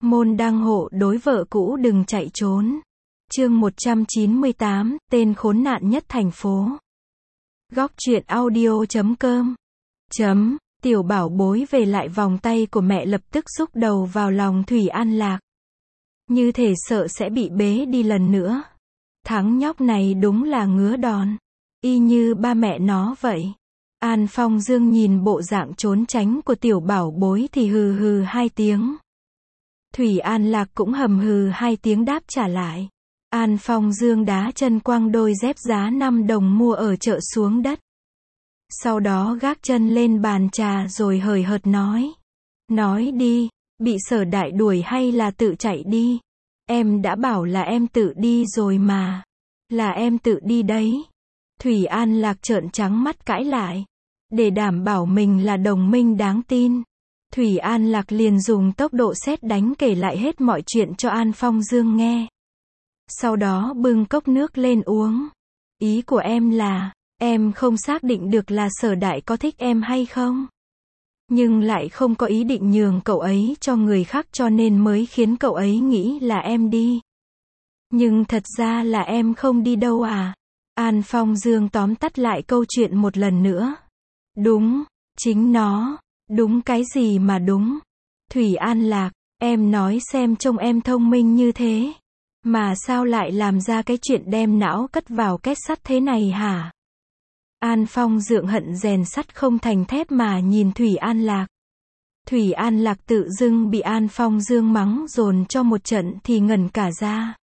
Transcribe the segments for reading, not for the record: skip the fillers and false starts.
Môn đăng hộ đối vợ cũ đừng chạy trốn. Chương 198, tên khốn nạn nhất thành phố. Góc truyện audio.com. Tiểu bảo bối về lại vòng tay của mẹ lập tức xúc đầu vào lòng Thủy An Lạc. Như thể sợ sẽ bị bế đi lần nữa. Thằng nhóc này đúng là ngứa đòn. Y như ba mẹ nó vậy. An Phong Dương nhìn bộ dạng trốn tránh của tiểu bảo bối thì hừ hừ hai tiếng. Thủy An Lạc cũng hầm hừ hai tiếng đáp trả lại. An Phong Dương đá chân quăng đôi dép giá 5 đồng mua ở chợ xuống đất. Sau đó gác chân lên bàn trà rồi hời hợt nói. Nói đi, bị Sở Đại đuổi hay là tự chạy đi? Em đã bảo là em tự đi rồi mà. Là em tự đi đấy. Thủy An Lạc trợn trắng mắt cãi lại. Để đảm bảo mình là đồng minh đáng tin, Thủy An Lạc liền dùng tốc độ sét đánh kể lại hết mọi chuyện cho An Phong Dương nghe. Sau đó bưng cốc nước lên uống. Ý của em là, em không xác định được là Sở Đại có thích em hay không. Nhưng lại không có ý định nhường cậu ấy cho người khác cho nên mới khiến cậu ấy nghĩ là em đi. Nhưng thật ra là em không đi đâu à. An Phong Dương tóm tắt lại câu chuyện một lần nữa. Đúng, chính nó. Đúng cái gì mà đúng? Thủy An Lạc, em nói xem trông em thông minh như thế. Mà sao lại làm ra cái chuyện đem não cất vào két sắt thế này hả? An Phong Dương hận rèn sắt không thành thép mà nhìn Thủy An Lạc. Thủy An Lạc tự dưng bị An Phong Dương mắng dồn cho một trận thì ngẩn cả ra.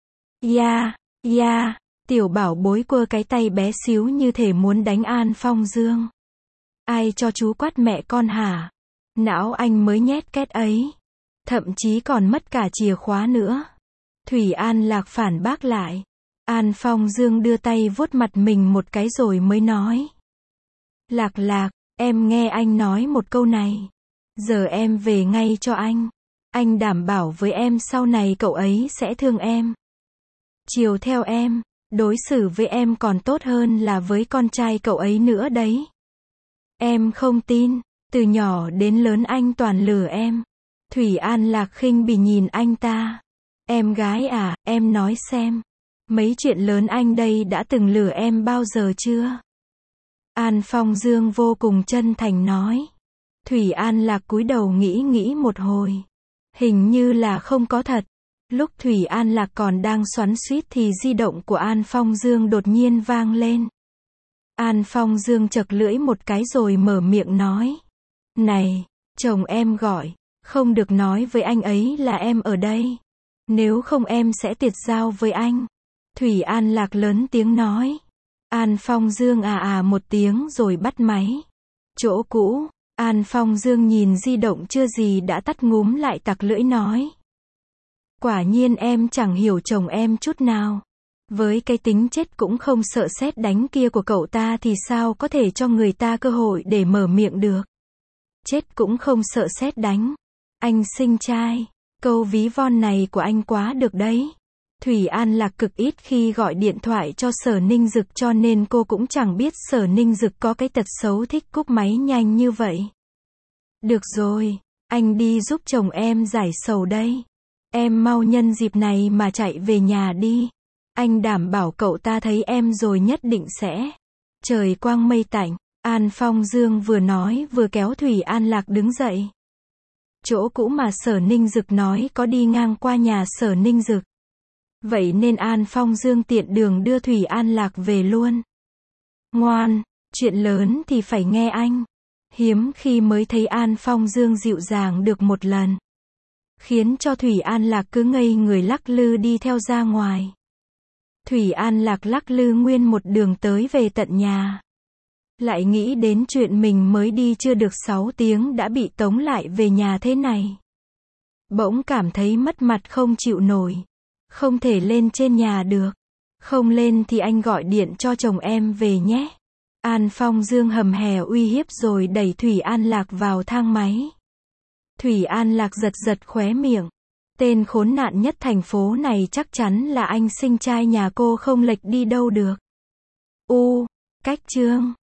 Ya, tiểu bảo bối quơ cái tay bé xíu như thể muốn đánh An Phong Dương. Ai cho chú quát mẹ con hả? Não anh mới nhét két ấy. Thậm chí còn mất cả chìa khóa nữa. Thủy An Lạc phản bác lại. An Phong Dương đưa tay vuốt mặt mình một cái rồi mới nói. Lạc, em nghe anh nói một câu này. Giờ em về ngay cho anh. Anh đảm bảo với em sau này cậu ấy sẽ thương em. Chiều theo em, đối xử với em còn tốt hơn là với con trai cậu ấy nữa đấy. Em không tin, từ nhỏ đến lớn anh toàn lừa em. Thủy An Lạc khinh bỉ nhìn anh ta. Em gái à, em nói xem. Mấy chuyện lớn anh đây đã từng lừa em bao giờ chưa? An Phong Dương vô cùng chân thành nói. Thủy An Lạc cúi đầu nghĩ một hồi. Hình như là không có thật. Lúc Thủy An Lạc còn đang xoắn xuýt thì di động của An Phong Dương đột nhiên vang lên. An Phong Dương chật lưỡi một cái rồi mở miệng nói. Này, chồng em gọi, không được nói với anh ấy là em ở đây. Nếu không em sẽ tiệt giao với anh. Thủy An Lạc lớn tiếng nói. An Phong Dương một tiếng rồi bắt máy. Chỗ cũ, An Phong Dương nhìn di động chưa gì đã tắt ngúm lại tặc lưỡi nói. Quả nhiên em chẳng hiểu chồng em chút nào. Với cái tính chết cũng không sợ sét đánh kia của cậu ta thì sao có thể cho người ta cơ hội để mở miệng được. Chết cũng không sợ sét đánh. Anh sinh trai. Câu ví von này của anh quá được đấy. Thủy An Lạc cực ít khi gọi điện thoại cho Sở Ninh Dực cho nên cô cũng chẳng biết Sở Ninh Dực có cái tật xấu thích cúp máy nhanh như vậy. Được rồi, anh đi giúp chồng em giải sầu đây. Em mau nhân dịp này mà chạy về nhà đi. Anh đảm bảo cậu ta thấy em rồi nhất định sẽ. Trời quang mây tạnh, An Phong Dương vừa nói vừa kéo Thủy An Lạc đứng dậy. Chỗ cũ mà Sở Ninh Dực nói có đi ngang qua nhà Sở Ninh Dực. Vậy nên An Phong Dương tiện đường đưa Thủy An Lạc về luôn. Ngoan, chuyện lớn thì phải nghe anh. Hiếm khi mới thấy An Phong Dương dịu dàng được một lần. Khiến cho Thủy An Lạc cứ ngây người lắc lư đi theo ra ngoài. Thủy An Lạc lắc lư nguyên một đường tới về tận nhà. Lại nghĩ đến chuyện mình mới đi chưa được 6 tiếng đã bị tống lại về nhà thế này. Bỗng cảm thấy mất mặt không chịu nổi. Không thể lên trên nhà được. Không lên thì anh gọi điện cho chồng em về nhé. An Phong Dương hầm hè uy hiếp rồi đẩy Thủy An Lạc vào thang máy. Thủy An Lạc giật khóe miệng. Tên khốn nạn nhất thành phố này chắc chắn là anh sinh trai nhà cô không lệch đi đâu được. Cách chương